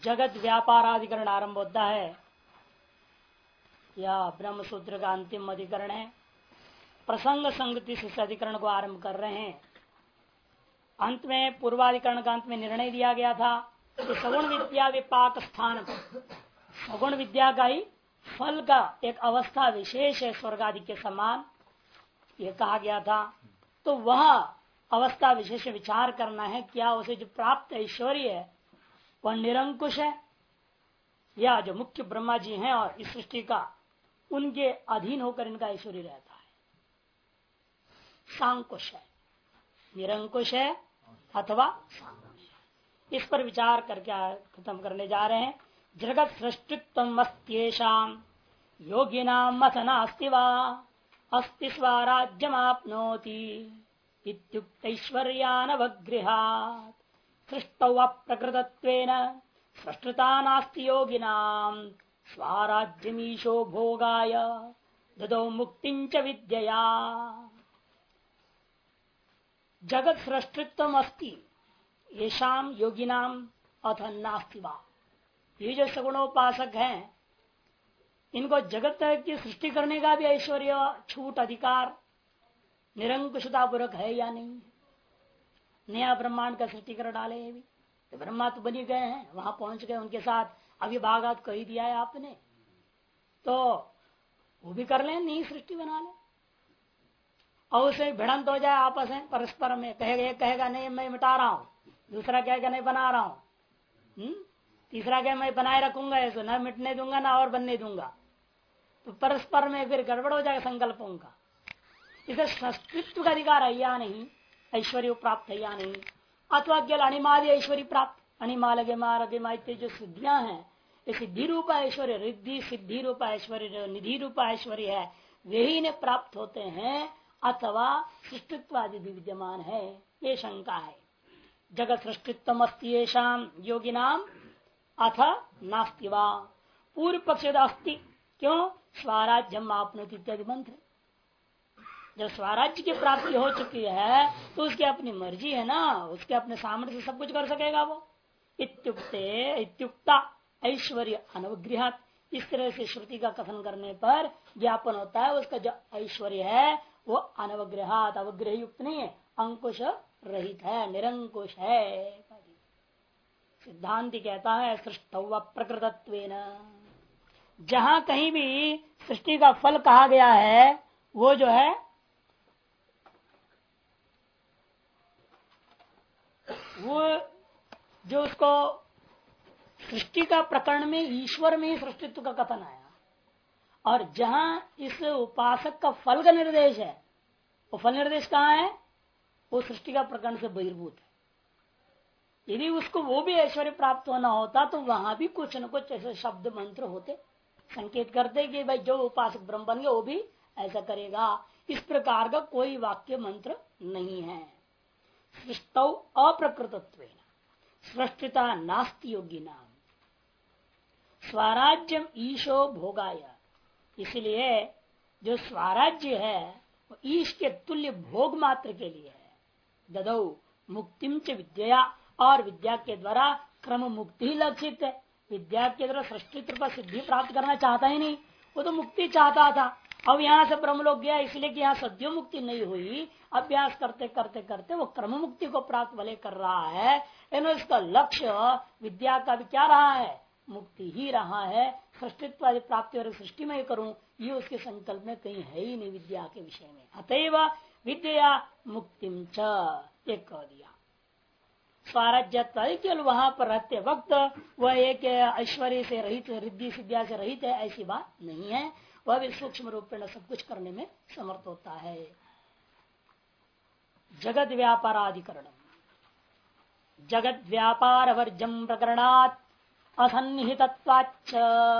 जगत व्यापाराधिकरण आरंभ होता है। यह ब्रह्म सूत्र का अंतिम अधिकरण है। प्रसंग संगति से इस अधिकरण को आरंभ कर रहे हैं। अंत में पूर्वाधिकरण का अंत में निर्णय दिया गया था कि सगुण विद्या विपाक स्थान, सगुण विद्या का ही फल का एक अवस्था विशेष है स्वर्ग आदि के समान, ये कहा गया था। तो वह अवस्था विशेष विचार करना है, क्या उसे जो प्राप्त ऐश्वर्य है वह निरंकुश है या जो मुख्य ब्रह्मा जी हैं और इस सृष्टि का उनके अधीन होकर इनका ऐश्वर्य रहता है। सांकुश है, निरंकुश है अथवा सांकुश है। इस पर विचार करके खत्म करने जा रहे हैं। जगत सृष्टित्व अस्त्येषां योगिनां अथ नास्ति वा अस्ति स्वराज्यमाप्नोति इत्युक्तैश्वर्यानवगृहात् सृष्टौ अप्रकृतत्वेन सृष्टता नास्ति योगिनां स्वराज्यमीशो भोगाय ददौ मुक्तिं च विद्यया। जगत सृष्टित्व अस्ति येषां योगिनां अथ नास्ति वा। ये जो सगुणोपासक हैं इनको जगत की सृष्टि करने का भी ऐश्वर्य, छूट, अधिकार निरंकुशता पूर्वक है या नहीं। नया ब्रह्मांड का सृष्टि कर डाले भी तो ब्रह्मा तो बनी गए हैं, वहां पहुंच गए, उनके साथ अविभागात कह दिया है आपने, तो वो भी कर ले, नई सृष्टि बना ले और उसे भिड़ंत हो जाए आपस में परस्पर में। कहेगा नहीं मैं मिटा रहा हूं, दूसरा कहेगा नहीं बना रहा हूं, तीसरा कहे मैं बनाए रखूंगा, ऐसे न मिटने दूंगा ना और बनने दूंगा, तो परस्पर में फिर गड़बड़ हो जाएगा संकल्पों का। इसे संस्कृत्व का अधिकार है या नहीं, ऐश्वर्य प्राप्त है या नहीं, अथवा केवल अणिमादि ऐश्वर्य प्राप्त, अणिमालगे मारगे माइत्य जो सिद्धियां हैं, ये सिद्धि रूप ऐश्वर्य, रिद्धि सिद्धि रूप ऐश्वर्य, निधि रूप ऐश्वर्य है, वे ही ने प्राप्त होते हैं अथवा सृष्टित्व आदि भी विद्यमान है, ये शंका है। जगत सृष्टित्व अस्ति येषां योगिनाम अथ नास्ति वा। पूर्व पक्ष अस्ति, क्यों? स्वराज्यम आपनोति इत्यादि मंत्र। जब स्वराज्य की प्राप्ति हो चुकी है तो उसकी अपनी मर्जी है ना, उसके अपने सामर्थ्य से सब कुछ कर सकेगा वो। इत्युक्ता ऐश्वर्य अनवगृहात, इस तरह से श्रुति का कथन करने पर ज्ञापन होता है उसका जो ऐश्वर्य है वो अनवग्रहात, अवग्रह युक्त नहीं है, अंकुश रहित है, निरंकुश है। सिद्धांति कहता है सृष्टौ प्रकृतत्वेन, जहां कहीं भी सृष्टि का फल कहा गया है वो जो है वो जो उसको सृष्टि का प्रकरण में ईश्वर में ही सृष्टित्व का कथन आया, और जहां इस उपासक का फल का निर्देश है वो फल निर्देश कहाँ है? वो सृष्टि का प्रकरण से बहिर्भूत है। यदि उसको वो भी ऐश्वर्य प्राप्त होना होता तो वहां भी कुछ न कुछ ऐसे शब्द मंत्र होते, संकेत करते कि भाई जो उपासक ब्रह्म बन गया वो भी ऐसा करेगा। इस प्रकार का कोई वाक्य मंत्र नहीं है। सृष्टौ अप्रकृतत्वेन सृष्टिता नास्ति योगिनां स्वराज्यम ईशो भोगाय। इसलिए जो स्वराज्य है वो ईश के तुल्य भोग मात्र के लिए है। ददौ मुक्तिम च विद्या, और विद्या के द्वारा क्रम मुक्ति ही लक्षित है। विद्या के द्वारा सृष्टित्व पर सिद्धि प्राप्त करना चाहता ही नहीं, वो तो मुक्ति चाहता था। अब यहाँ से ब्रह्मलोक गया इसलिए कि यहाँ सद्यो मुक्ति नहीं हुई, अभ्यास करते करते करते वो क्रम मुक्ति को प्राप्त भले कर रहा है, लेकिन इसका लक्ष्य विद्या का भी क्या रहा है? मुक्ति ही रहा है। सृष्टित्व आदि प्राप्ति और सृष्टि में करूं ये उसके संकल्प में कहीं है ही नहीं विद्या के विषय में। अतएव विद्या मुक्तिम च एक कह दिया। स्वराज्य केवल वहां पर रहते वक्त वह एक ऐश्वर्य से रहित, रिद्धि सिद्धिया से रहित है, ऐसी बात नहीं है। वह भी सूक्ष्म रूप में सब कुछ करने में समर्थ होता है। जगत व्यापाराधिकरण, जगत व्यापार वर्जम प्रकरणात् असन्निहितत्वाच्च।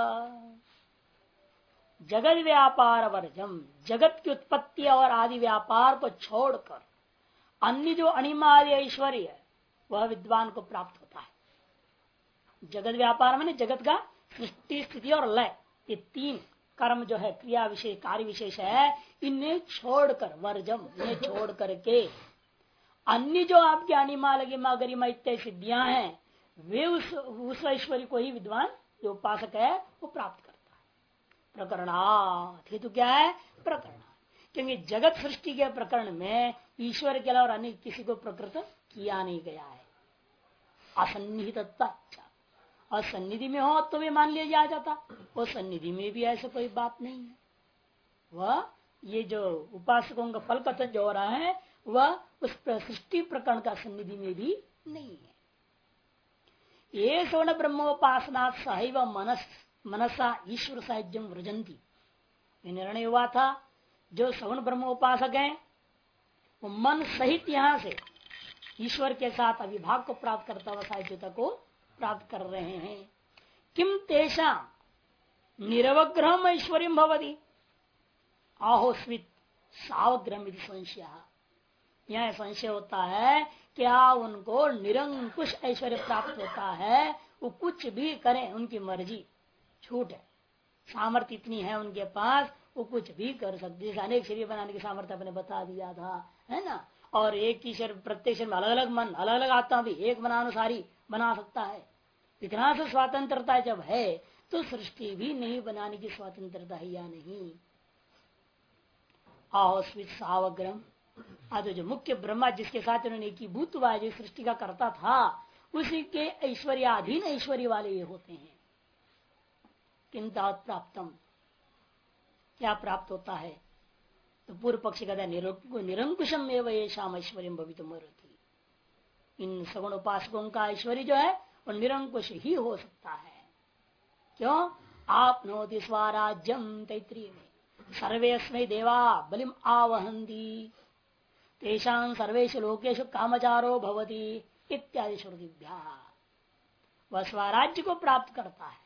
जगत व्यापार वर्जम, जगत की उत्पत्ति और आदि व्यापार को छोड़कर अन्य जो अणिमादि ऐश्वर्य है वह विद्वान को प्राप्त होता है। जगत व्यापार माने जगत का सृष्टि स्थिति और लय, ये तीन कर्म जो है क्रिया विशेष कार्य विशेष है, इन्हें छोड़कर वर्जम, इन्हें छोड़ करके अन्य जो आपके अनिमा लगिमा गरिमा इत्यादि सिद्धियां हैं वे उस ऐश्वर्य को ही विद्वान जो उपासक है वो प्राप्त करता है। प्रकरणात् हेतु क्या है? प्रकरण, क्योंकि जगत सृष्टि के प्रकरण में ईश्वर के अलावा अन्य किसी को प्रकृत किया नहीं गया है। असन्निहित और सन्निधि में हो तो भी मान लिया जाता, वो सन्निधि में भी ऐसा कोई बात नहीं है। वह ये जो उपासकों का फल कथन जो हो रहा है वह उस सृष्टि प्रकरण का सन्निधि में भी नहीं है। ये सवर्ण ब्रह्मोपासना सहैव मनसा ईश्वर साहित्यम व्रजंती, निर्णय हुआ था जो सवर्ण ब्रह्मोपासक हैं वो मन सहित यहाँ से ईश्वर के साथ अविभाग को प्राप्त करता हुआ साहित्यता को प्राप्त कर रहे हैं। किम तेषा निरवग्रह ऐश्वर्य भवती आहोस्वित सावग्रह संशय। यह संशय होता है क्या उनको निरंकुश ऐश्वर्य प्राप्त होता है, वो कुछ भी करें उनकी मर्जी, छूट है, सामर्थ्य इतनी है उनके पास वो कुछ भी कर सकते। जैसे अनेक शरीर बनाने की सामर्थ्य अपने बता दिया था, है ना। और एक ही शरीर प्रत्येक शरीर में अलग अलग मन अलग अलग आत्मा भी एक मनानुसारी बना सकता है। इतना से स्वतंत्रता जब है तो सृष्टि भी नहीं बनाने की स्वतंत्रता है या नहीं। आहोस्वित सावग्रम, आज जो मुख्य ब्रह्मा जिसके साथ उन्होंने एकीभूत हुआ जो सृष्टि का करता था उसी के ऐश्वर्याधीन ऐश्वर्य वाले ये होते हैं। किंता प्राप्तम, क्या प्राप्त होता है? तो पूर्व पक्षी कहता है निरंकुशम एवं ये शाम ऐश्वर्य भवितुमर्हति। इन सगुण उपासकों का ऐश्वर्य जो है वो निरंकुश ही हो सकता है। क्यों? आप नोति स्वराज्यम तैत्रीय में सर्वेस्मै देवा बलिम आवहंती तेषां सर्वेषु लोकेषु कामचारो भवति इत्यादि श्रुतिभ्या। वह स्वराज्य को प्राप्त करता है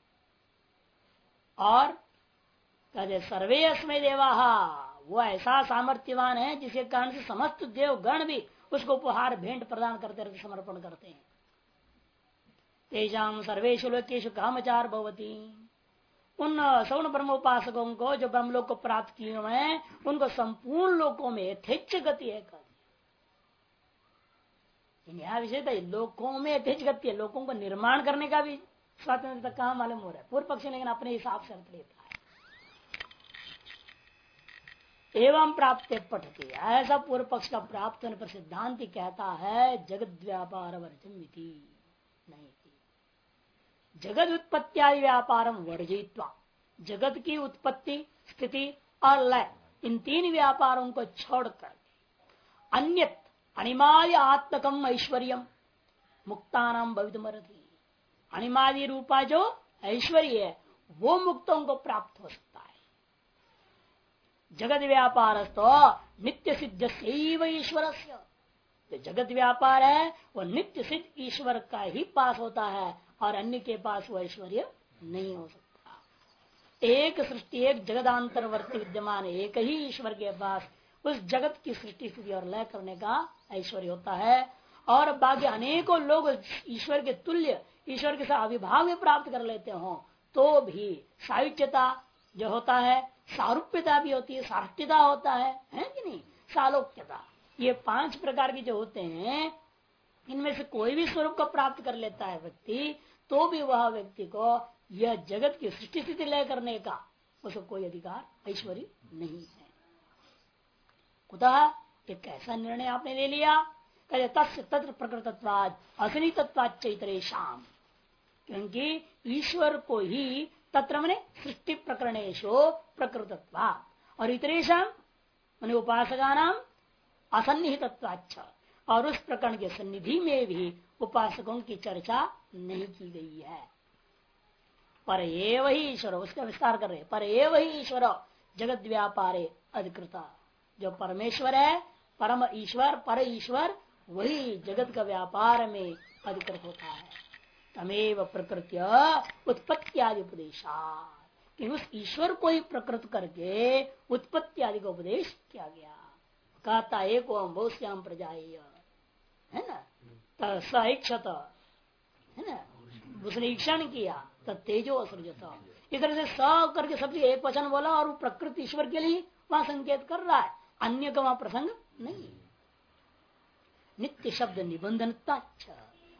और कहते सर्वे अस्मै देवा, वो ऐसा सामर्थ्यवान है जिसके कारण से समस्त देव गण भी उसको उपहार भेंट प्रदान करते रहते, समर्पण करते हैं। तेषां सर्वेषु लोकेषु कामचार भवति, उन सवर्ण ब्रह्मोपासकों को जो ब्रह्मलोक को प्राप्त किए हुए हैं उनको संपूर्ण लोकों में यथेच्छ गति है। यह विषय था, लोकों में यथेच्छ गति है, लोगों को निर्माण करने का भी स्वातंत्र कहाँ मालूम हो रहा है पूर्व पक्ष, लेकिन अपने हिसाब से अर्थ लेता है। एवं प्राप्त पठती, ऐसा पूर्व पक्ष का प्राप्त होने पर सिद्धांति कहता है जगत व्यापार वर्जम नहीं, जगत उत्पत्ति व्यापार वर्जित्वा, जगत की उत्पत्ति स्थिति और लय इन तीन व्यापारों को छोड़कर अन्यत अनिमादि आत्मकम ऐश्वर्यम मुक्तानाम भवितुमर्हति, अनिमादि रूपा जो ऐश्वर्य है वो मुक्तों को प्राप्त हो सकता है। जगत व्यापार तो नित्य सिद्ध सैव ईश्वर, जो जगत व्यापार है वो नित्य सिद्ध ईश्वर का ही पास होता है और अन्य के पास वो ऐश्वर्य नहीं हो सकता। एक सृष्टि एक जगदांतरवर्ती विद्यमान एक ही ईश्वर के पास उस जगत की सृष्टि स्थिति और लय करने का ऐश्वर्य होता है। और बाकी अनेकों लोग ईश्वर के तुल्य ईश्वर के साथ अविभाव में प्राप्त कर लेते हो तो भी सायुज्यता जो होता है, सारूप्यता भी होती है, साष्टता होता है कि नहीं, सालोक्यता, ये 5 प्रकार के जो होते हैं इनमें से कोई भी स्वरूप को प्राप्त कर लेता है व्यक्ति तो भी वह व्यक्ति को यह जगत की सृष्टि स्थिति लय करने का उसको कोई अधिकार ऐश्वर्य नहीं है। कुतः एक ऐसा निर्णय आपने ले लिया, कहते तस्य तत्र प्रकृतत्वाद असनितत्वाद चैतरेशाम, क्योंकि ईश्वर को ही तत्र मने सृष्टि प्रकरणेशो प्रकृतत्वाद और इतरेशाम माने उपासका नाम असन्निहितत्वाच्छ, और उस प्रकरण के सन्निधि में भी उपासकों की चर्चा नहीं की गई है। पर एव ही ईश्वर, उसका विस्तार कर रहे, पर एव ही ईश्वर जगत व्यापारे अधिकृता, जो परमेश्वर है परम ईश्वर पर ईश्वर वही जगत का व्यापार में अधिकृत होता है। तमेव प्रकृत्य उत्पत्ति आदि उपदेशा, कि उस ईश्वर को ही प्रकृत करके उत्पत्ति आदि का उपदेश किया गया। कहता एक बहुश्याम प्रजाएय, है ना, सक्षत, है ना, उसने इच्छा नहीं किया तब तेजो असृजत, इस तरह से स करके सबसे एक वचन बोला और वो प्रकृति ईश्वर के लिए वहां संकेत कर रहा है, अन्य का वहां प्रसंग नहीं। नित्य शब्द निबंधनता,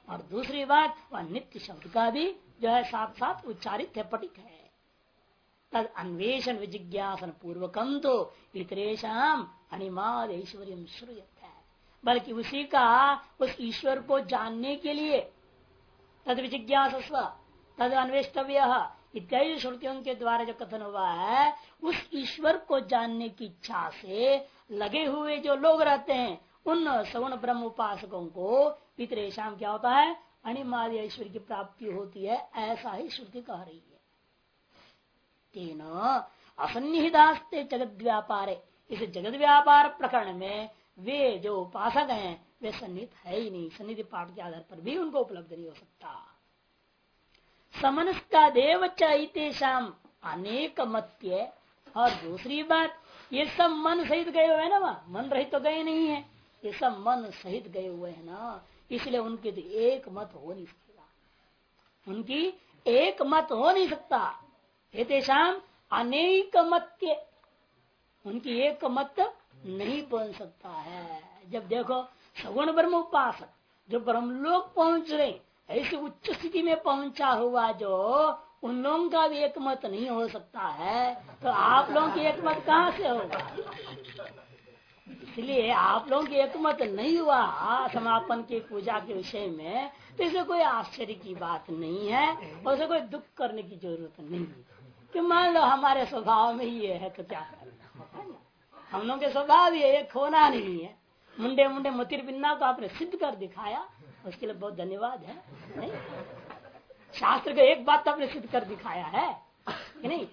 और दूसरी बात वह नित्य शब्द का भी जो है साथ साथ उच्चारित है, पठित है। तद अन्वेषण विजिज्ञासन पूर्वकम तो इतरेशम अनिमाद ऐश्वर्य श्रूयत है, बल्कि उसी का उस ईश्वर को जानने के लिए तद विजिज्ञासस्व तद अन्वेष्टव्य इत्यादि श्रुतियों के द्वारा जो कथन हुआ है, उस ईश्वर को जानने की इच्छा से लगे हुए जो लोग रहते हैं उन सगुण ब्रह्म उपासकों को पितरेशम क्या होता है, अनिमादि ऐश्वर्य की प्राप्ति होती है, ऐसा ही श्रुति कह रही है। तेन असन्निहितास्ते जगत व्यापारे, इस जगत व्यापार प्रकरण में वे जो उपासक हैं वे सन्निहित है ही नहीं, सन्निधि पाठ के आधार पर भी उनको उपलब्ध नहीं हो सकता। समनस्का देव चैतेषाम अनेक मत्य, और दूसरी बात ये सब मन सहित गए हुए हैं ना, वहां मन रहित तो गए नहीं है, ये सब मन सहित गए हुए हैं ना, इसलिए उनकी तो एक मत हो नहीं सकता, उनकी एक मत हो नहीं सकता। एतेषाम अनेक मत्य, उनकी एक मत नहीं बन सकता है। जब देखो सगुण ब्रह्म उपासक जो ब्रह्मलोक पहुंच रहे, ऐसी उच्च स्थिति में पहुंचा हुआ जो उन लोगों का भी एक मत नहीं हो सकता है, तो आप लोगों की एक मत कहां से होगा? इसलिए आप लोगों की एक मत नहीं हुआ समापन की पूजा के विषय में, तो इसे कोई आश्चर्य की बात नहीं है और उसे कोई दुख करने की जरूरत नहीं है कि मान लो हमारे स्वभाव में ये है तो क्या करना, हम लोग के स्वभाव ये एक होना नहीं है। मुंडे मुंडे मतिर बिन्ना को आपने सिद्ध कर दिखाया, उसके लिए बहुत धन्यवाद है। नहीं, शास्त्र का एक बात तो आपने सिद्ध कर दिखाया है कि नहीं,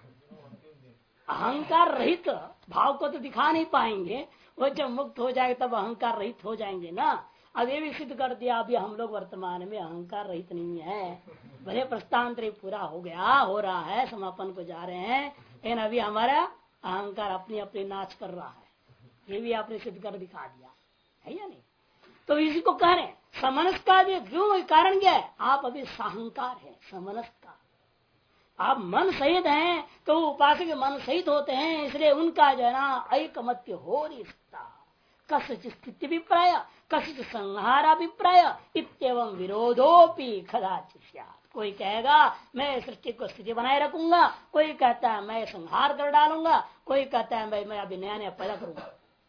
अहंकार रहित भाव को तो दिखा नहीं पाएंगे, वो जब मुक्त हो जाए तब अहंकार रहित हो जाएंगे ना। अब ये भी सिद्ध कर दिया अभी हम लोग वर्तमान में अहंकार रहित नहीं है, भले प्रस्थांतर पूरा हो गया, हो रहा है, समापन को जा रहे हैं, लेकिन अभी हमारा अहंकार अपनी अपनी नाच कर रहा है, ये भी आपने सिद्ध कर दिखा दिया है या नहीं। तो इसी को कह रहे समनस का भी क्यों, कारण क्या है, आप अभी साहंकार है, समनस का आप मन सहित हैं, तो उपासक मन सहित होते हैं, इसलिए उनका जो है ना ऐकमत्य हो नहीं सकता। कसित स्थिति अभिप्राय कसित संहार अभिप्राय इत्यवं विरोधोपि कदाचित। कोई कहेगा मैं सृष्टि को स्थिति बनाए रखूंगा, कोई कहता है मैं संहार कर डालूंगा, कोई कहता है मैं अभी नया नया पैदा करूंगा।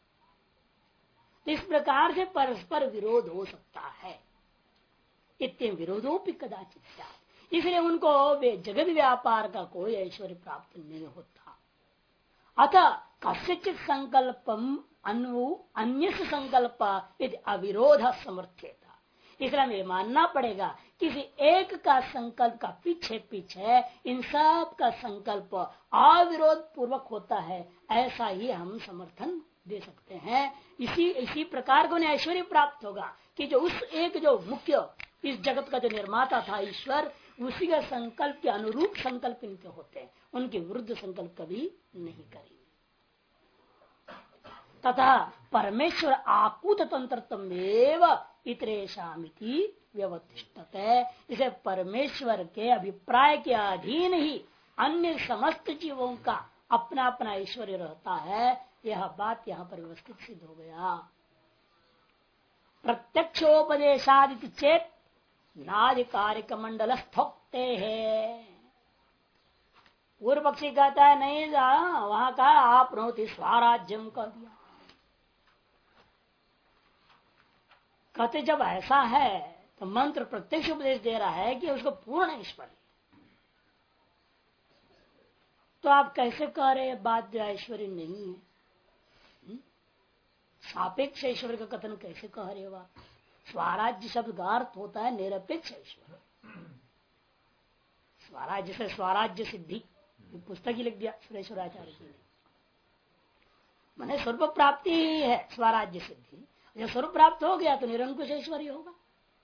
इस प्रकार से परस्पर विरोध हो सकता है, इतने विरोधोपि कदाचित, इसलिए उनको वे जगत व्यापार का कोई ऐश्वर्य प्राप्त नहीं होता। अतः कस्यचित संकल्पम अन्य संकल्प यदि अविरोध समर्थ्यता, इसलिए हमें मानना पड़ेगा किसी एक का संकल्प का पीछे पीछे इन सब का संकल्प अविरोध पूर्वक होता है, ऐसा ही हम समर्थन दे सकते हैं। इसी प्रकार को ऐश्वर्य प्राप्त होगा कि जो उस एक जो मुख्य इस जगत का जो निर्माता था ईश्वर, उसी का संकल्प के अनुरूप संकल्प इनके होते हैं, उनके विरुद्ध संकल्प कभी नहीं करेंगे। तथा परमेश्वर आकूत तंत्रत्वेव इतरेशामिति व्यवतिष्ठते, इसे परमेश्वर के अभिप्राय के अधीन ही अन्य समस्त जीवों का अपना अपना ऐश्वर्य रहता है, यह बात यहाँ पर व्यवस्थित सिद्ध हो गया। प्रत्यक्षोपदेशादिति चेत नाधिकारिक मंडल स्थोक्ते है। पूर्व पक्षी कहता है नहीं, वहां का आप नोति स्वराज्यम कर दिया। कहते जब ऐसा है तो मंत्र प्रत्यक्ष उपदेश दे रहा है कि उसको पूर्ण ऐश्वर्य, तो आप कैसे कह रहे बात जो ऐश्वर्य नहीं है, सापेक्ष ऐश्वर्य का कथन कैसे कह रहे हो आप? स्वराज्य शब्द का अर्थ होता है निरपेक्ष ऐश्वर्य। स्वराज्य से स्वराज्य सिद्धि पुस्तक ही लिख दिया सुरेश्वराचार्य जी ने, मैंने स्वरूप प्राप्ति ही है स्वराज्य सिद्धि। जब स्वरूप प्राप्त हो गया तो निरंकुश ऐश्वर्य होगा।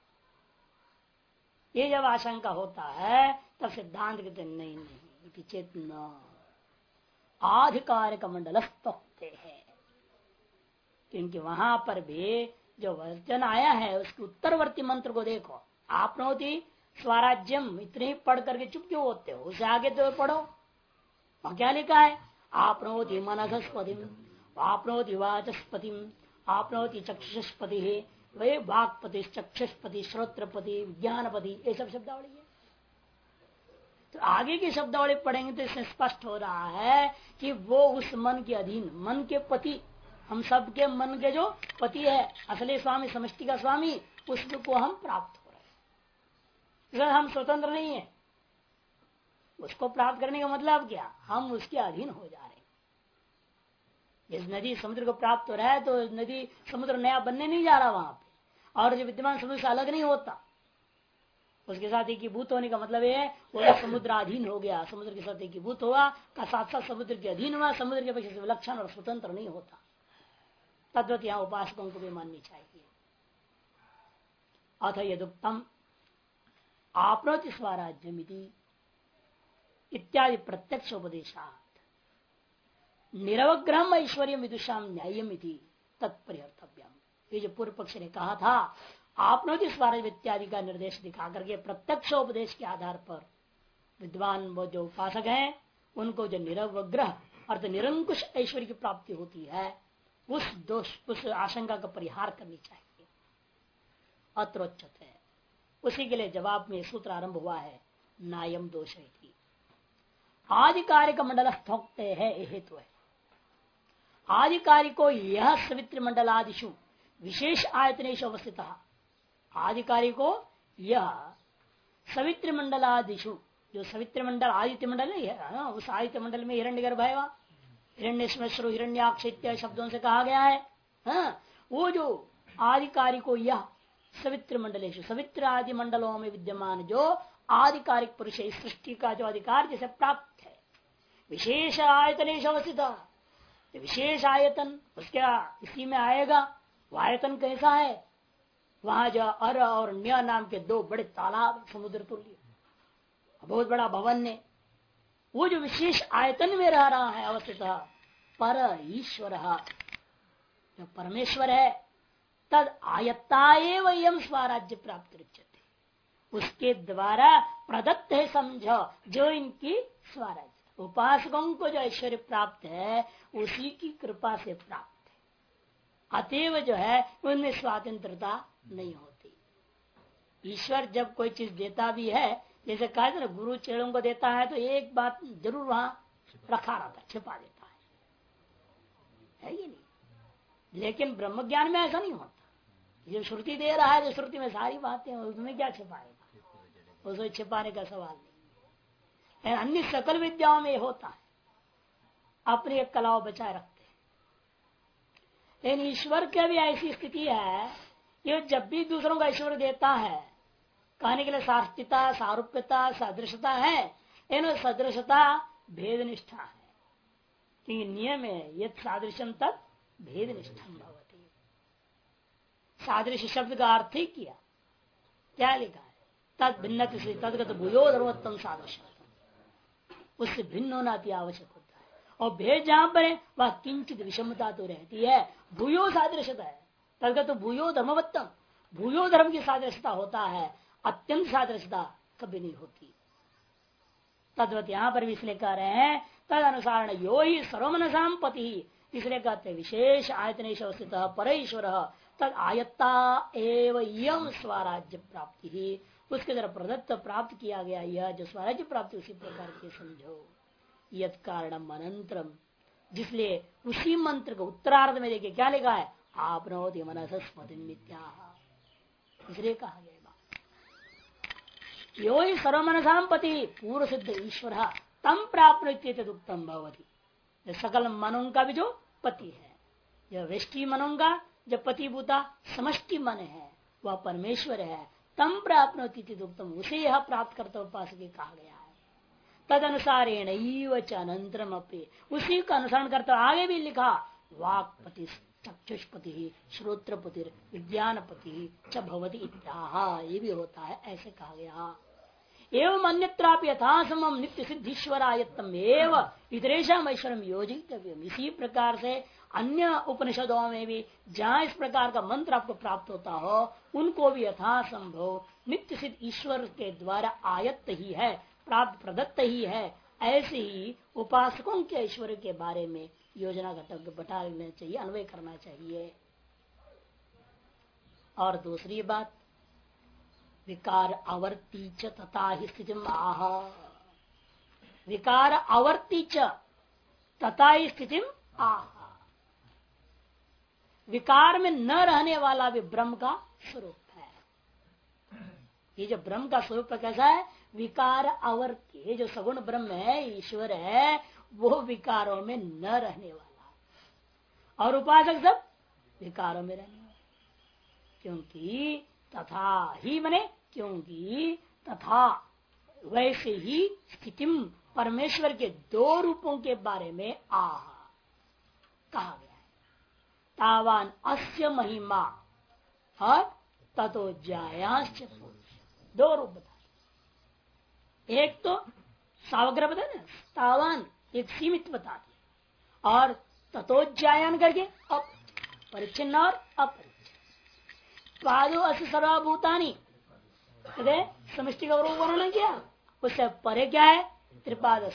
ये जब आशंका होता है तब सिद्धांत कहते नहीं चेतना आधिकारिक मंडल स्तोक्ते है, क्योंकि वहां पर भी जो वचन आया है उसके उत्तरवर्ती मंत्र को देखो, आपनोति स्वराज्यम, इतने ही पढ़ करके चुप क्यों होते हो, उसे आगे तो पढ़ो। वहां क्या लिखा है? आपनोति मनसस्पतिम, आपनोति वाचस्पतिम, आपनोति चक्षुष्पति, वही वाक्पति, चक्षुष्पति, श्रोत्रपति, विज्ञानपति, ये सब शब्दावली है। तो आगे की शब्दावली पढ़ेंगे तो इसमें स्पष्ट हो रहा है कि वो उस मन के अधीन, मन के पति, हम सबके मन के जो पति है, असली स्वामी, समष्टि का स्वामी, उसको हम प्राप्त हो रहे हैं। हम स्वतंत्र नहीं है। उसको प्राप्त करने का मतलब क्या, हम उसके अधीन हो जा रहे हैं। जिस नदी समुद्र को प्राप्त हो रहा है तो नदी समुद्र नया बनने नहीं जा रहा वहां पे, और जो विद्यमान समुद्र से अलग नहीं होता, उसके साथ एकीभूत होने का मतलब है वो समुद्राधीन हो गया, समुद्र के साथ एकीभूत हुआ का साथ साथ समुद्र के अधीन हुआ, समुद्र के अपेक्षा से विलक्षण और स्वतंत्र नहीं होता। तद्वत यहाँ उपासकों को भी माननी चाहिए। अथ यदुक्तम आपनोति स्वराज्यमिति इत्यादि प्रत्यक्ष उपदेशात निरवग्रह ऐश्वर्य विदुषाम न्यायम तत्परिहर्तव्यम। ये जो पूर्व पक्ष ने कहा था आपनोति स्वराज्य इत्यादि का निर्देश दिखा करके प्रत्यक्ष उपदेश के आधार पर विद्वान वो जो उपासक हैं उनको जो निरवग्रह अर्थ निरंकुश ऐश्वर्य की प्राप्ति होती है उस दोष, उस आशंका का परिहार करनी चाहिए। अत्रोच्चत है, उसी के लिए जवाब में सूत्र आरंभ हुआ है नायम दोष है। आधिकारिक मंडल स्थोक्ते है हेतु है। आधिकारिक को यह सवित्र मंडलादिशु विशेष आयतनेश अवस्थित, आधिकारिक को यह सवित्र मंडलादिशु, जो सवित्र मंडल आदित्य मंडल नहीं है, उस आदित्य मंडल में हिरण्यगर्भ है, हिरण्यश्मश्रु हिरण्याक्ष इत्यादि शब्दों से कहा गया है। वो जो आधिकारिक को यह सवित्र मंडलेशु, सवित्र आदि मंडलों में विद्यमान जो आधिकारिक पुरुष है, सृष्टि का जो अधिकार जिसे प्राप्त है, विशेष आयतनेश अवस्थित, विशेष आयतन उसका इसी में आएगा। वो आयतन कैसा है, वहां जो अर और न्य नाम के दो बड़े तालाब समुद्र तुल्य बहुत बड़ा भवन ने, वो जो विशेष आयतन में रह रहा है अवस्थित पर ईश्वर, जो परमेश्वर है, तद आयत्ता एवं स्वराज्य प्राप्त रुच्यते, उसके द्वारा प्रदत्त है समझो जो इनकी स्वराज्य। उपासकों को जो ऐश्वर्य प्राप्त है उसी की कृपा से प्राप्त है, अतएव जो है उनमें स्वतंत्रता नहीं होती। ईश्वर जब कोई चीज देता भी है, जैसे कहा था ना गुरु चेड़ों को देता है तो एक बात जरूर वहां रखा रहता है, छिपा देता है ये नहीं। लेकिन ब्रह्म ज्ञान में ऐसा नहीं होता। जो श्रुति दे रहा है, जो श्रुति में सारी बातें उसमें क्या छिपाएगा, उसमें छिपाने का सवाल नहीं। अन्य सकल विद्याओं में होता है, अपनी एक कलाओं बचाए रखते हैं। लेकिन ईश्वर की भी ऐसी स्थिति है कि जब भी दूसरों का ईश्वर देता है, कहने के लिए सार्थिकता, सारूप्यता, सदृशता है, इन सदृशता भेद निष्ठा है। क्योंकि नियम है यद सादृश्यम तद भेद निष्ठम भवति। सादृश्य शब्द का अर्थ ही किया, क्या लिखा है, तद भिन्न से तदगत भूयो धर्मोत्तम सादृश्य, उससे भिन्न होना अति आवश्यक होता है। और भेद जहां पर है वह किंचित विषमता तो रहती है। भूयो सादृश्यता है, तदगत भूयो धर्मवत्तम, भूयो धर्म की सादृश्यता होता है, अत्यंत सादृश्यता कभी नहीं होती। तद्वत यहाँ पर भी इसलिए कह रहे हैं तद अनुसार यो ही सर्वमनसाम पति, इसलिए कहते विशेष आयतनेश अवस्थित परईश्वर तद आयत्ता एवं स्वराज्य प्राप्ति ही, उसके द्वारा प्रदत्त प्राप्त किया गया यह जो स्वराज्य प्राप्ति उसी प्रकार के समझो। यद कारणम अनंतरम, जिसलिए उसी मंत्र को उत्तरार्ध में देखिए क्या लिखा है, आपनोति मनस स्मृति मिथ्या, इसलिए कहा गया यो ही सर्वमनसाम पति पूर्व सिद्ध ईश्वर तम प्राप्त उत्तम भवती। सकल मनों का भी जो पति है, जो वृष्टि मनों का जो पतिभूता समष्टि मन है वह परमेश्वर है। तम प्राप्त उत्तम, उसे यह प्राप्त करता उपासक कहा गया है। तद अनुसारेण अनंतरम अपे, उसी का अनुसरण करता आगे भी लिखा वाक्पति चक्षुष्पति श्रोत्रपति विज्ञानपति च भवति इत्याह, ये भी होता है ऐसे कहा गया। एवं अन्यत्रापि यथासमम नित्य सिद्धीश्वरायत्तम एवं इतरेशम ऐश्वर्यम योजितव्यम, इसी प्रकार से अन्य उपनिषदों में भी जहाँ इस प्रकार का मंत्र आपको प्राप्त होता हो उनको भी यथासंभव नित्य सिद्ध ईश्वर के द्वारा आयत्त ही है, प्राप्त प्रदत्त ही है। ऐसे ही उपासकों के ऐश्वर्य के बारे में योजना घटक बता लेना चाहिए, अन्वय करना चाहिए। और दूसरी बात, विकार आवर्ती च तथा ही स्थिति आह, विकार आवर्ती च तथा ही स्थिति आह, विकार में न रहने वाला भी ब्रह्म का स्वरूप है। ये जो ब्रह्म का स्वरूप कैसा है, विकार आवर्ती। ये जो सगुण ब्रह्म है, ईश्वर है, वो विकारों में न रहने वाला, और उपासक सब विकारों में रहने वाला। क्योंकि तथा ही मने क्योंकि तथा वैसे ही स्थितिम, परमेश्वर के दो रूपों के बारे में आह कहा गया है। तावान अस्य महिमा और ततो ज्यायाश्च पुरुष, दो रूप बता। एक तो सावग्र बता ना, तावान एक सीमित बता दिया, और ततोज्यायन करके परिच्छिन्न और अपरिच्छिन्न। पादो अस्य सर्वभूतानि समष्टि का वर्णन किया, उससे परे क्या है, त्रिपाद।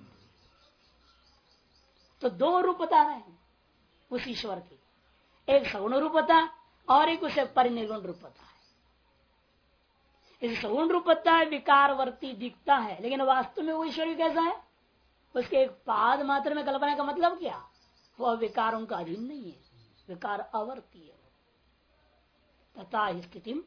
तो दो रूप बता रहे हैं उस ईश्वर की, एक सगुण रूपता और एक उसे परिनिर्गुण रूपता है। इस सगुण रूपता है विकारवर्ती दिखता है, लेकिन वास्तव में वो ईश्वर कैसा है, उसके एक पाद मात्र में कल्पना का मतलब क्या, वह विकारों का अधीन नहीं है, विकार आवर्ती है। तथा स्थिति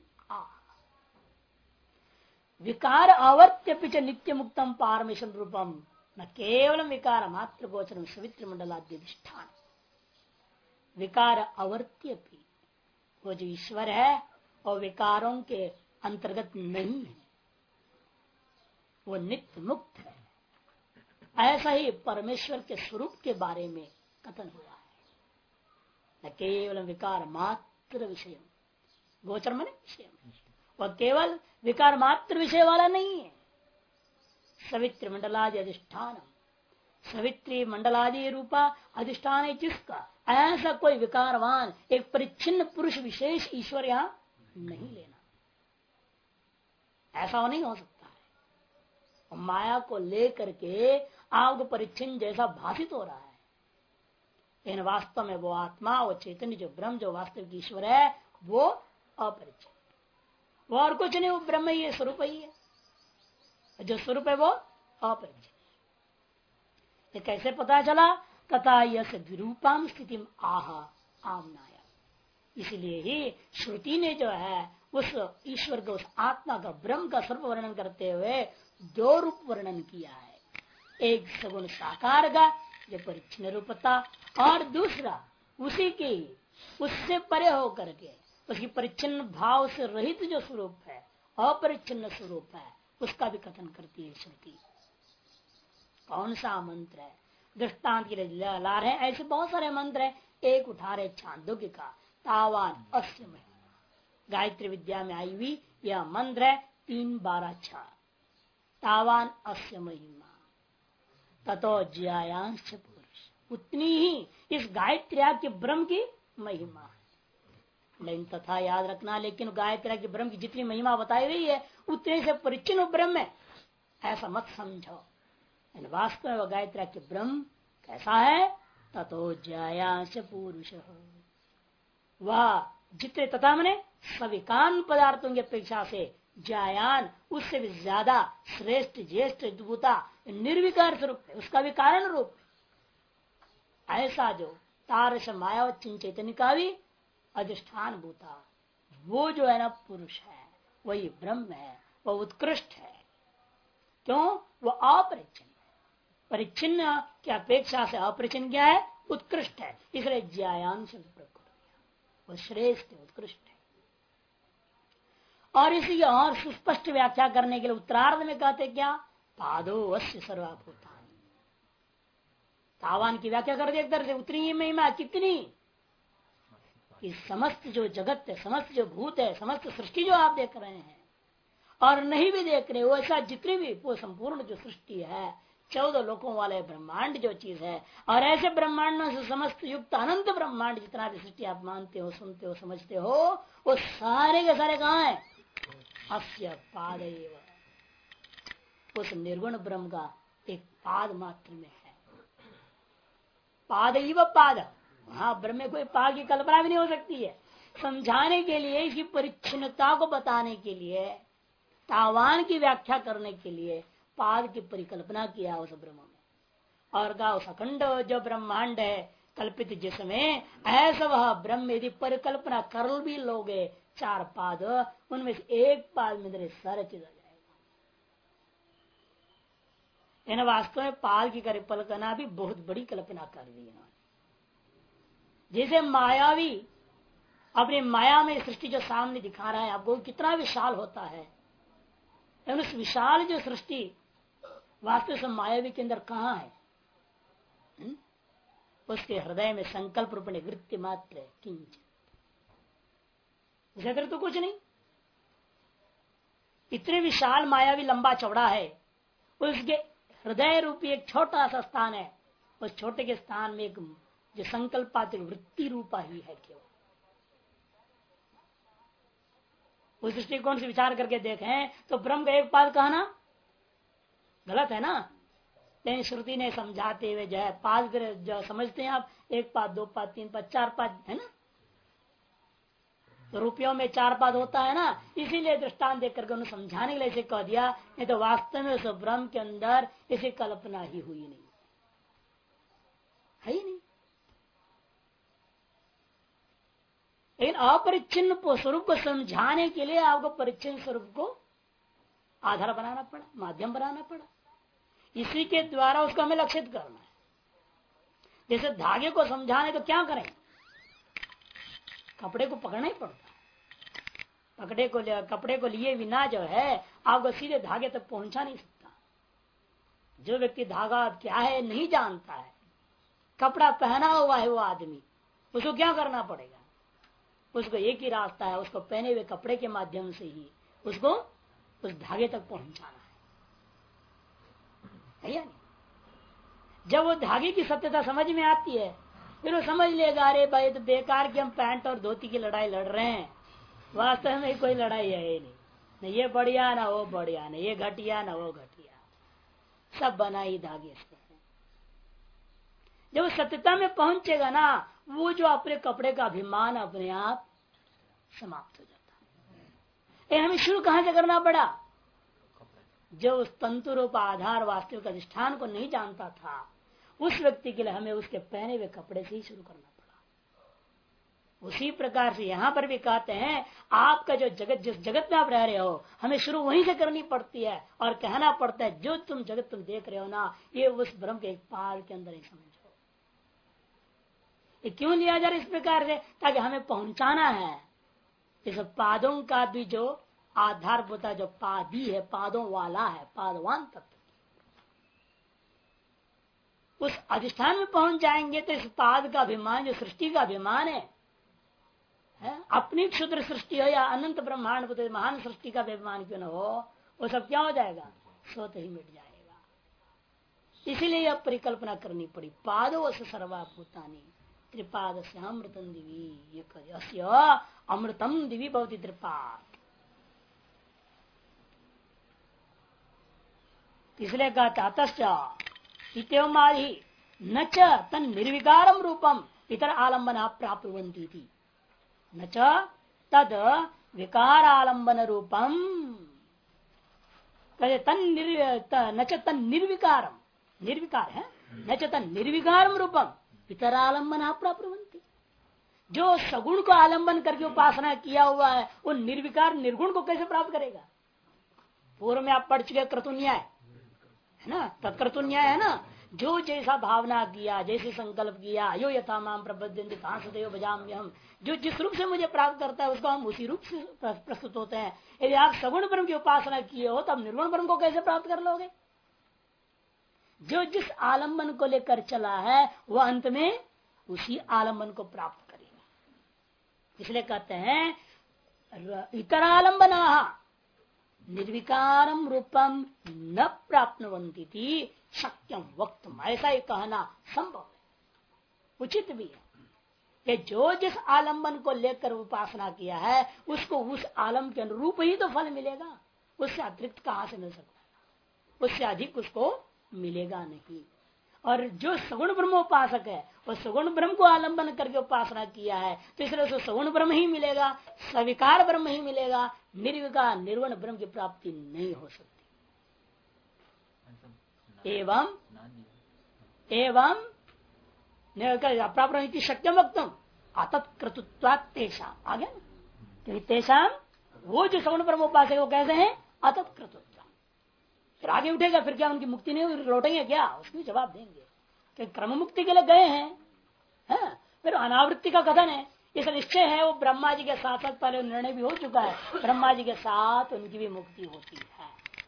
विकार आवर्त्य पिच नित्य मुक्तम पारमेश्वर रूपम, न केवलम विकार मात्र गोचरम सवित्र मंडलाद्यधिष्ठान। विकार आवर्त्य भी, वो जो ईश्वर है और विकारों के अंतर्गत नहीं है, वो नित्य मुक्त है। ऐसा ही परमेश्वर के स्वरूप के बारे में कथन हुआ है। न केवल विकार मात्र विषय, गोचर माने विषय, वह केवल विकार मात्र विषय वाला नहीं है। सवित्र मंडलादि अधिष्ठान, सवित्री मंडलादि रूपा अधिष्ठान है जिसका, ऐसा कोई विकारवान एक परिच्छिन्न पुरुष विशेष ईश्वर यहां नहीं लेना, ऐसा नहीं हो सकता है। माया को लेकर के आपको परिच्छिन्न जैसा भाषित हो रहा है, लेकिन वास्तव में वो आत्मा, वो चैतन्य, जो ब्रह्म, जो वास्तविक ईश्वर है, वो अपरिच्छिन्न, वो और कुछ नहीं, वो ब्रह्म ही है, स्वरूप ही है। जो स्वरूप है वो अपरिच्छिन्न। ये कैसे पता चला, तथा यस विरूपाम स्थिति आह आमनाया। इसलिए ही श्रुति ने जो है उस ईश्वर को, उस आत्मा का, ब्रह्म का स्वरूप वर्णन करते हुए दो रूप वर्णन किया है। एक सगुण साकार का जो परिच्छिन्न रूपता, और दूसरा उसी के, उससे परे होकर के उसकी परिच्छिन्न भाव से रहित जो स्वरूप है, अपरिच्छिन्न स्वरूप है, उसका भी कथन करती है श्रुति। कौन सा मंत्र है, दृष्टांत के लिए ला रहे हैं, ऐसे बहुत सारे मंत्र है। एक उठा रहे छांदोग्य का, तावान अस्य महिमा, गायत्री विद्या में आई हुई यह मंत्र है 3-12-6। तावान अस्य महिमा ततो ज्यायांश पुरुष, उतनी ही इस गायत्री के ब्रह्म की महिमा है। लेकिन तथा याद रखना, लेकिन गायत्री के ब्रह्म की जितनी महिमा बताई गई है उतने से परिचिन ब्रह्म है, ऐसा मत समझो। वास्तव में गायत्री के ब्रह्म कैसा है, ततो ज्यायांश पुरुष, वह जितने, तथा मने सविकान पदार्थों की अपेक्षा से ज्यायान, उससे भी ज्यादा श्रेष्ठ, ज्येष्ठ, अद्भुता, निर्विकार स्वरूप है, उसका भी कारण रूप है। ऐसा जो तारस माया चैतन्य का भी अधिष्ठान भूता, वो जो है ना पुरुष है, वही ब्रह्म है, वह उत्कृष्ट है। क्यों, वो अपरिच्छिन्न, परिच्छिन्न की अपेक्षा से अपरिच्छिन्न क्या है, उत्कृष्ट है। इसलिए ज्यायान से वो श्रेष्ठ, उत्कृष्ट है। और इसी और सुस्पष्ट व्याख्या करने के लिए उत्तरार्ध में कहते क्या, पादो अस्य सर्वभूतानि, तावान की व्याख्या कर दी एक तरह से। उतनी ही महिमा कितनी, कि समस्त जो जगत है, समस्त जो भूत है, समस्त सृष्टि जो आप देख रहे हैं और नहीं भी देख रहे, वो ऐसा जितनी भी वो संपूर्ण जो सृष्टि है, 14 लोकों वाले ब्रह्मांड जो चीज है, और ऐसे ब्रह्मांडों से समस्त युक्त अनंत ब्रह्मांड जितना भी सृष्टि आप मानते हो, सुनते हो, समझते हो, वो सारे के सारे कहाँ है, अस्य पादैव, उस निर्गुण ब्रह्म का एक पाद मात्र में है। पादैव पाद, हाँ ब्रह्म में कोई पाद की कल्पना भी नहीं हो सकती है। समझाने के लिए, इसकी परिच्छिन्नता को बताने के लिए, तावान की व्याख्या करने के लिए पाद की परिकल्पना किया उस ब्रह्म में। और कहा उस अखंड जो ब्रह्मांड है कल्पित, जिसमें ऐसा वह ब्रह्म यदि परिकल्पना कर भी लोगे 4 पाद, उनमें से एक पाद में तेरे सारे चीज आ जाएगा। वास्तव में पाद की कल्पना भी बहुत बड़ी कल्पना कर दी इन्होंने। जैसे मायावी अपनी माया में सृष्टि जो सामने दिखा रहा है आपको कितना विशाल होता है, उस विशाल जो सृष्टि वास्तव से मायावी के अंदर कहाँ है? उसके हृदय में संकल्प रूप वृत्ति मात्र किंच, उसे तो कुछ नहीं। इतने विशाल मायावी लंबा चौड़ा है, उसके हृदय रूपी एक छोटा सा स्थान है, उस छोटे के स्थान में एक जो संकल्पात्मक वृत्ति रूपा ही है केवल। उस दृष्टिकोण से विचार करके देखें तो ब्रह्म का एक पाद कहना गलत है ना, लेकिन श्रुति ने समझाते हुए जो है पाद जो समझते हैं आप, 1 पाद 2 पाद 3 पाद 4 पाद है ना, तो रुपयों में 4 पाद होता है ना, इसीलिए दृष्टांत देख करके उन्हें समझाने के लिए इसे कह दिया। नहीं तो वास्तव में उस ब्रह्म के अंदर इसे कल्पना ही हुई नहीं है ही नहीं। लेकिन अपरिच्छिन्न स्वरूप को समझाने के लिए आपको परिच्छिन्न स्वरूप को आधार बनाना पड़ा, माध्यम बनाना पड़ा। इसी के द्वारा उसको हमें लक्षित करना है। जैसे धागे को समझाने तो क्या करें, कपड़े को पकड़ना ही पड़ता है। कपड़े को लिए बिना जो है आपको सीधे धागे तक पहुंचा नहीं सकता। जो व्यक्ति धागा क्या है नहीं जानता है, कपड़ा पहना हुआ है वो आदमी, उसको क्या करना पड़ेगा? उसको एक ही रास्ता है, उसको पहने हुए कपड़े के माध्यम से ही उसको उस धागे तक पहुंचाना है या नहीं? जब वो धागे की सत्यता समझ में आती है, फिर वो समझ लेगा अरे भाई तो बेकार की हम पैंट और धोती की लड़ाई लड़ रहे हैं, वास्तव में कोई लड़ाई है नहीं, न ये बढ़िया ना वो बढ़िया, न ये घटिया ना वो घटिया, सब बना ही धागे से। जब सत्यता में पहुंचेगा ना, वो जो अपने कपड़े का अभिमान अपने आप समाप्त हो जाता है। हमें शुरू कहां से करना पड़ा? जो उस तंतु रूप आधार वास्तविक अधिष्ठान को नहीं जानता था, उस व्यक्ति के लिए हमें उसके पहने हुए कपड़े से ही शुरू करना पड़ा। उसी प्रकार से यहां पर भी कहते हैं आपका जो जगत, जिस जगत में आप रह रहे हो, हमें शुरू वहीं से करनी पड़ती है और कहना पड़ता है जो तुम जगत तुम देख रहे हो ना, ये उस ब्रह्म के एक पाद के अंदर ही समझो। ये क्यों लिया जा रहा है इस प्रकार से? ताकि हमें पहुंचाना है इस पादों का भी जो आधारभूत जो पादी है, पादों वाला है, पादवान तत्व, उस अधिष्ठान में पहुंच जाएंगे तो इस पाद का अभिमान जो सृष्टि का अभिमान है, अपनी क्षुद्र सृष्टि हो या अनंत ब्रह्मांड महान सृष्टि का अभिमान क्यों न हो, वो सब क्या हो जाएगा? स्वतः ही मिट जाएगा। इसीलिए यह परिकल्पना करनी पड़ी। पादो से सर्वाभूतानि त्रिपाद से अमृतम दिवी, अमृतम दिवी भवति त्रिपाद। इसलिए कहता इतमादि न च तन निर्विकारम रूपम इतर आलम्बना प्राप्नुवन्ति थी, न च तद विकार आलम्बन रूपम, न च तन निर्विकारम, निर्विकार है, न च तन निर्विकारम रूपम इतर आलम्बना प्राप्नुवन्ति। जो सगुण को आलम्बन करके उपासना किया हुआ है, वो निर्विकार निर्गुण को कैसे प्राप्त करेगा? पूर्व में आप पढ़ चुके क्रतुन्याय है ना, तत्क्रतुन्याय है ना, जो जैसा भावना किया, जैसे संकल्प किया, यो यथा माम प्रबद्धन्ति तां सदैव भजाम्यहम्, जो जिस रूप से मुझे प्राप्त करता है उसको हम उसी रूप से प्रस्तुत होते हैं। यदि आप सगुण ब्रह्म की उपासना किए हो तब निर्गुण ब्रह्म को कैसे प्राप्त कर लोगे? जो जिस आलम्बन को लेकर चला है वह अंत में उसी आलम्बन को प्राप्त करेगा। इसलिए कहते हैं इतरालंबना निर्विकारम रूपम न प्राप्नुवन्ति थी शक्यम वक्तुम, ऐसा ही कहना संभव है, उचित भी है कि जो जिस आलम्बन को लेकर उपासना किया है उसको उस आलम के अनुरूप ही तो फल मिलेगा, उससे अतिरिक्त कहां से मिल सकता है? उससे अधिक उसको मिलेगा नहीं। और जो सगुण ब्रह्म उपासक है वो सगुण ब्रह्म को आलंबन करके उपासना किया है, तो इसलिए उसको सगुण ब्रह्म ही मिलेगा, सविकार ब्रह्म ही मिलेगा, निर्विकार निर्वण ब्रह्म की प्राप्ति नहीं हो सकती। एवं अप्राप्त शक्यम वक्तम अतत्कृतत्वात्तेषाम आ गया ना, क्योंकि तेषाम वो जो सगुण ब्रह्म उपासक वो कैसे हैं, अतत्कृतत्व। फिर आगे उठेगा, फिर क्या उनकी मुक्ति नहीं होगी, लौटेंगे क्या, उसकी जवाब देंगे कि क्रम मुक्ति के लिए गए हैं। फिर अनावृत्ति का कथन है, इस निश्चय है वो ब्रह्मा जी के साथ साथ पहले निर्णय भी हो चुका है, ब्रह्मा जी के साथ उनकी भी मुक्ति होती है।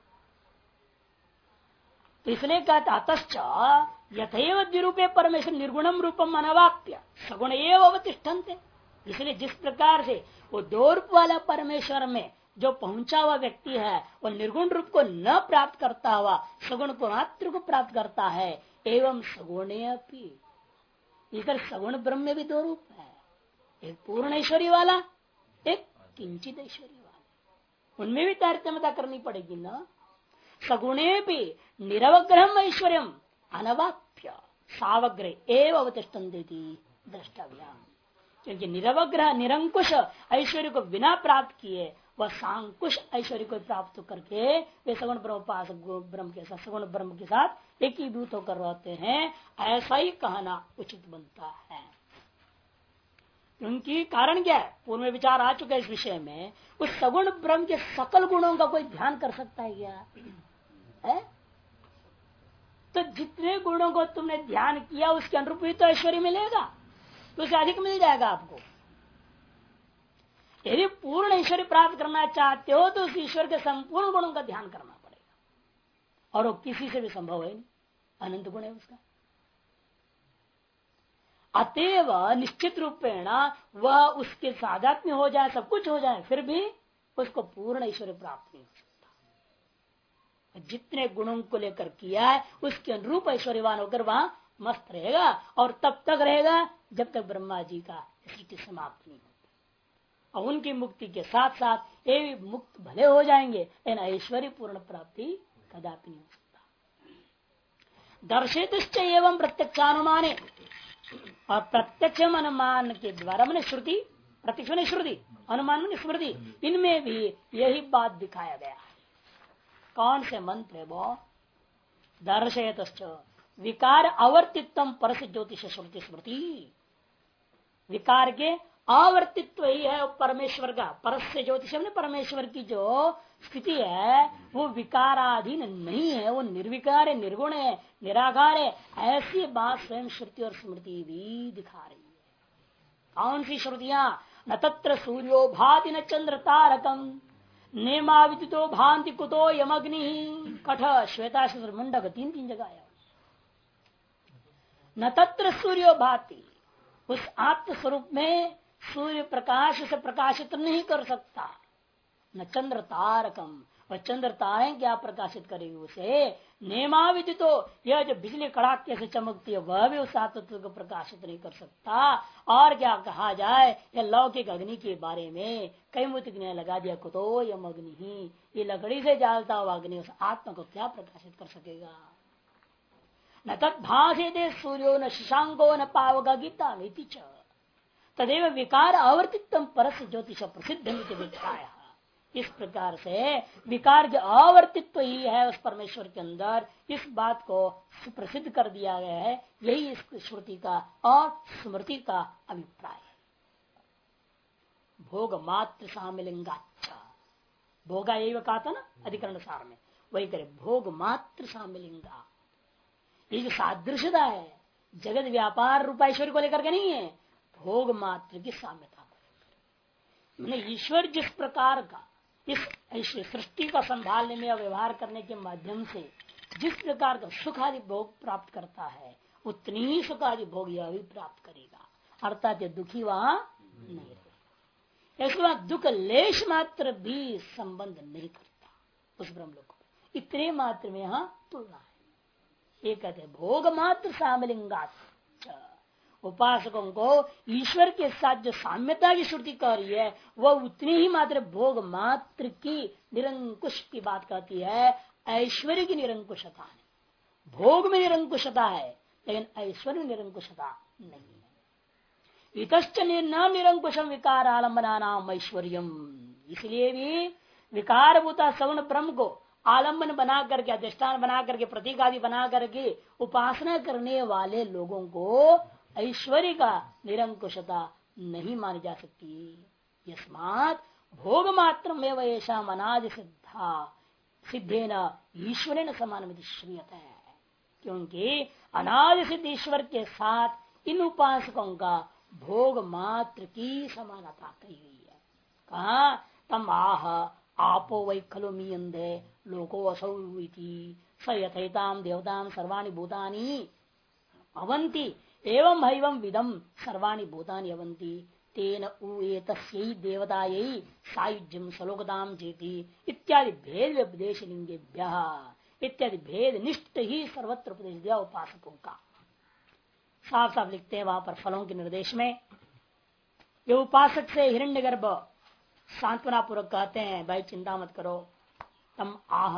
तो इसलिए कहता अतश्च यथैव द्विरूपे परमेश्वर निर्गुणम रूपम अनवाप्य सगुण एव अवतिष्ठन्ते। इसलिए जिस प्रकार से वो दो रूप वाला परमेश्वर में जो पहुंचा हुआ व्यक्ति है वो निर्गुण रूप को न प्राप्त करता हुआ सगुण को मात्र को प्राप्त करता है, एवं सगुणे अपि इधर सगुण ब्रह्म में भी दो रूप है, एक पूर्ण ऐश्वर्य वाला, एक किंचित ऐश्वर्य वाला, उनमें भी तारतम्यता करनी पड़ेगी ना। सगुणे भी निरवग्रह ऐश्वर्यम अनवाप्य सावग्रह एवं अवतिष्ठन्ते द्रष्टव्य, क्योंकि निरवग्रह निरंकुश ऐश्वर्य को बिना प्राप्त किए वह सांकुश ऐश्वर्य को प्राप्त करके वे सगुण ब्रह्म के साथ सगुण ब्रह्म के साथ एकीभूत होकर रहते हैं, ऐसा ही कहना उचित बनता है। क्योंकि कारण क्या है, पूर्व में विचार आ चुका है इस विषय में, उस सगुण ब्रह्म के सकल गुणों का कोई ध्यान कर सकता है क्या है? तो जितने गुणों को तुमने ध्यान किया उसके अनुरूप ही तो ऐश्वर्य मिलेगा, तो उससे अधिक मिल जाएगा आपको। यदि पूर्ण ऐश्वर्य प्राप्त करना चाहते हो तो उस ईश्वर के संपूर्ण गुणों का ध्यान करना पड़ेगा, और वो किसी से भी संभव है नहीं, अनंत गुण है उसका। अतएव निश्चित रूपेण वह उसके साधात्म्य हो जाए, सब कुछ हो जाए, फिर भी उसको पूर्ण ऐश्वर्य प्राप्त नहीं हो सकता। जितने गुणों को लेकर किया है उसके अनुरूप ऐश्वर्यवान होकर वहां मस्त रहेगा, और तब तक रहेगा जब तक ब्रह्मा जी का सृष्टि समाप्त नहीं होती। और उनकी मुक्ति के साथ साथ ये भी मुक्त भले हो जाएंगे, लेकिन ऐश्वर्य पूर्ण प्राप्ति कदापि नहीं हो सकता। दर्शित एवं प्रत्यक्षानुमाने, और प्रत्यक्ष अनुमान के द्वारा मैंने श्रुति, प्रत्यक्ष मैंने श्रुति, अनुमान मैंने स्मृति, इनमें भी यही बात दिखाया गया है। कौन से मंत्र है वो? दर्शयत विकार आवर्तित्व परस ज्योतिष श्रुति स्मृति, विकार के आवर्तित्व ही है परमेश्वर का, परस्य ज्योतिष में परमेश्वर की जो स्थिति है वो विकाराधीन नहीं है, वो निर्विकार है, निर्गुण है, निराकार है, ऐसी बात स्वयं श्रुति और स्मृति भी दिखा रही है। कौन सी श्रुतियां? न तत्र सूर्यो भाति न चंद्र तारकम नेमाविदितो भांति कुतो यमग्नि, कठ श्वेता मुंडक, तीन जगह आया। न तत्र सूर्यो भाति, उस आत्म स्वरूप में सूर्य प्रकाश से प्रकाशित नहीं कर सकता, न चंद्र तारकम, वह चंद्र तारे क्या प्रकाशित करेगी उसे, नेमाविदितो, यह जो बिजली कड़ाके से चमकती है वह भी उस आत्म को प्रकाशित नहीं कर सकता। और क्या कहा जाए यह लौकिक अग्नि के बारे में, कई मुतिक ने लगा दिया कुतो यम अग्नि ही, ये लकड़ी से जालता हुआ अग्नि उस आत्मा को क्या प्रकाशित कर सकेगा। न तद्भाषे सूर्यो न शशांको न पावक गीता तदेव विकार आवर्तित्व परस ज्योतिष प्रसिद्ध विचार। इस प्रकार से विकार के आवर्तित्व ही है उस परमेश्वर के अंदर, इस बात को प्रसिद्ध कर दिया गया है। यही इस श्रुति का और स्मृति का अभिप्राय है। भोग मात्र सामिलिंगाच्चा, भोगा यही कहा था ना अधिकरण सार में, वही करे भोग मात्र सामिलिंगा। ये जो सादृश्यता है जगत व्यापार रूपाईश्वर को लेकर के नहीं है, भोग मात्र की साम्यता को लेकर। ईश्वर जिस प्रकार का इस सृष्टि का संभालने में व्यवहार करने के माध्यम से जिस प्रकार का सुख आदि भोग प्राप्त करता है, उतनी ही सुख आदि भोग यह भी प्राप्त करेगा, अर्थात ये दुखी वहां नहीं रहेगा। इसके बाद दुख लेश मात्र भी संबंध नहीं करता उस ब्रह्मलोक को, इतने मात्र में यहाँ तुलना है। ये कहते हैं भोग मात्र सामलिंगा, उपासकों को ईश्वर के साथ जो साम्यता की श्रुति कह रही है वह उतनी ही मात्र भोग मात्र की निरंकुश की बात कहती है। ऐश्वर्य की निरंकुशता है, भोग में निरंकुशता है, लेकिन ऐश्वर्य निरंकुशता नहीं है। इतश्च न निरंकुशम विकार आलम्बना नाम ऐश्वर्यम, इसलिए भी विकारभूता सगुण ब्रह्म को आलम्बन बना करके, अधिष्ठान बना करके, प्रतीक आदि बना करके उपासना करने वाले लोगों को ऐश्वर्य का निरंकुशता नहीं मानी जा सकती। यस्मात् भोग मात्र में वैसा अनादि सिद्धा सिद्धे न ईश्वर न समान श्रूयत है, क्योंकि अनादि सिद्ध ईश्वर के साथ इन उपासकों का भोग मात्र की समानता कही गई है। कहा तम आह आपो वै खलु मीयन्ते लोको असौ इति स यथैताम देवताम सर्वाणि भूतानि अवंति एवं हैवं विदम सर्वाणि भूतानि अवंति तेन उएतस्यै देवतायै सायुज्यम सलोकताम जेति इत्यादि भेद उपदेश लिंगेभ्यः इत्यादि भेद निष्ठ ही सर्वत्र उपदेश दिया उपासकों का। साफ साफ लिखते हैं वहां पर फलों के निर्देश में। ये उपासक से हिरण्यगर्भ सांत्वना पूर्वक कहते हैं भाई चिंता मत करो, तम आह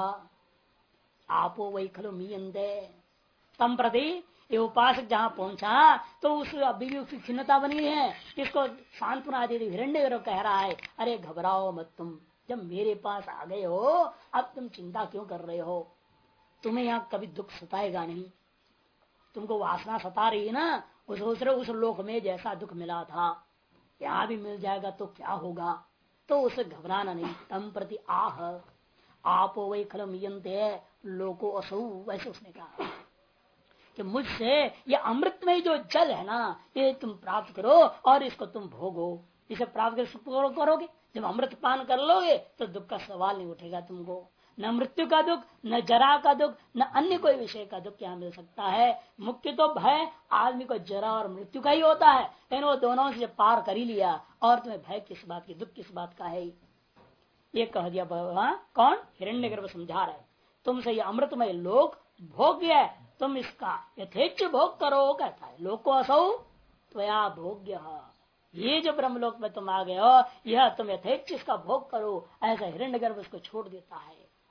आपो वै खलु मीयन्ते, तम प्रति ये उपासक जहां पहुंचा तो उस अभी भी उसकी खिन्नता बनी है। इसको सांत्वना दे हिरण्यगर्भ कह रहा है अरे घबराओ मत, तुम जब मेरे पास आ गए हो अब तुम चिंता क्यों कर रहे हो, तुम्हें यहाँ कभी दुख सताएगा नहीं। तुमको वासना सता रही है ना, उस लोक में जैसा दुख मिला था यहाँ भी मिल जाएगा तो क्या होगा, तो उसे घबराना नहीं। तम प्रति आह आपो वै खलु मीयन्ते लोको असौ, वैसे उसने कहा कि मुझसे ये अमृतमय जो जल है ना ये तुम प्राप्त करो और इसको तुम भोगो। इसे प्राप्त कर सुख करोगे, जब अमृत पान कर लोगे तो दुख का सवाल नहीं उठेगा तुमको। न मृत्यु का दुख, न जरा का दुख, न अन्य कोई विषय का दुख यहाँ मिल सकता है। मुख्य तो भय आदमी को जरा और मृत्यु का ही होता है, लेकिन वो दोनों से पार कर ही लिया और तुम्हें भय किस बात की, दुख किस बात का है, ये कह दिया भगवान। कौन? हिरण्यगर्भ समझा रहे तुमसे ये अमृतमय लोक भोग्य है, तुम इसका यथेच्छ भोग करो। कहता है लोको असौ त्वया भोग्य, ये जो ब्रह्मलोक में तुम आ गए हो यह तुम यथेच्छ इसका भोग करो, ऐसा हिरण्यगर्भ उसको छोड़ देता है।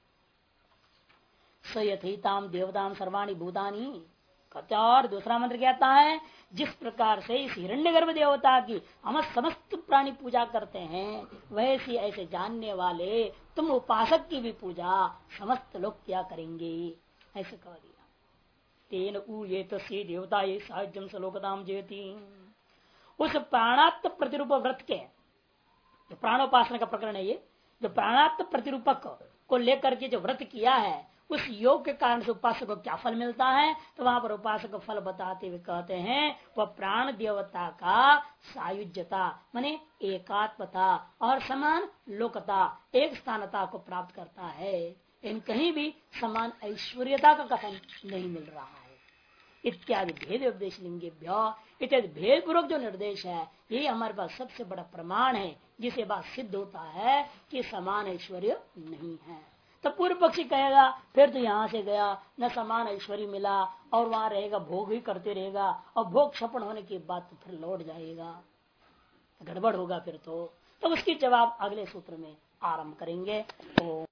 स यथैताम देवताम सर्वाणि भूतानि कहता, और दूसरा मंत्र कहता है जिस प्रकार से इस हिरण्यगर्भ देवता की हम समस्त प्राणी पूजा करते हैं वैसे ऐसे जानने वाले तुम उपासक की भी पूजा समस्त लोग क्या करेंगे, ऐसे कह दिया। तेन ये तस्य देवता ये साह्यम सलोकताम जेति, उस प्राणात्म प्रतिरूप व्रत के जो प्राणोपासना का प्रकरण है, ये जो प्राणात्म प्रतिरूपक को लेकर के जो व्रत किया है उस योग के कारण से उपासक को क्या फल मिलता है, तो वहां पर उपासक को फल बताते हुए कहते हैं वह प्राण देवता का सायुज्यता माने एकात्मता और समान लोकता एक स्थानता को प्राप्त करता है। इन कहीं भी समान ऐश्वर्यता का कथन नहीं मिल रहा है। इत्यादि भेद उपदेश लिंगेभ्यो, इत्यादि भेद पूर्वक जो निर्देश है ये हमारे पास सबसे बड़ा प्रमाण है जिसे बात सिद्ध होता है कि समान ऐश्वर्य नहीं है। तो पूर्व पक्षी कहेगा फिर तो यहाँ से गया न समान ऐश्वर्य मिला और वहां रहेगा, भोग ही करते रहेगा और भोग क्षपण होने के बाद तो फिर लौट जाएगा, गड़बड़ होगा फिर तो उसकी जवाब अगले सूत्र में आरंभ करेंगे। तो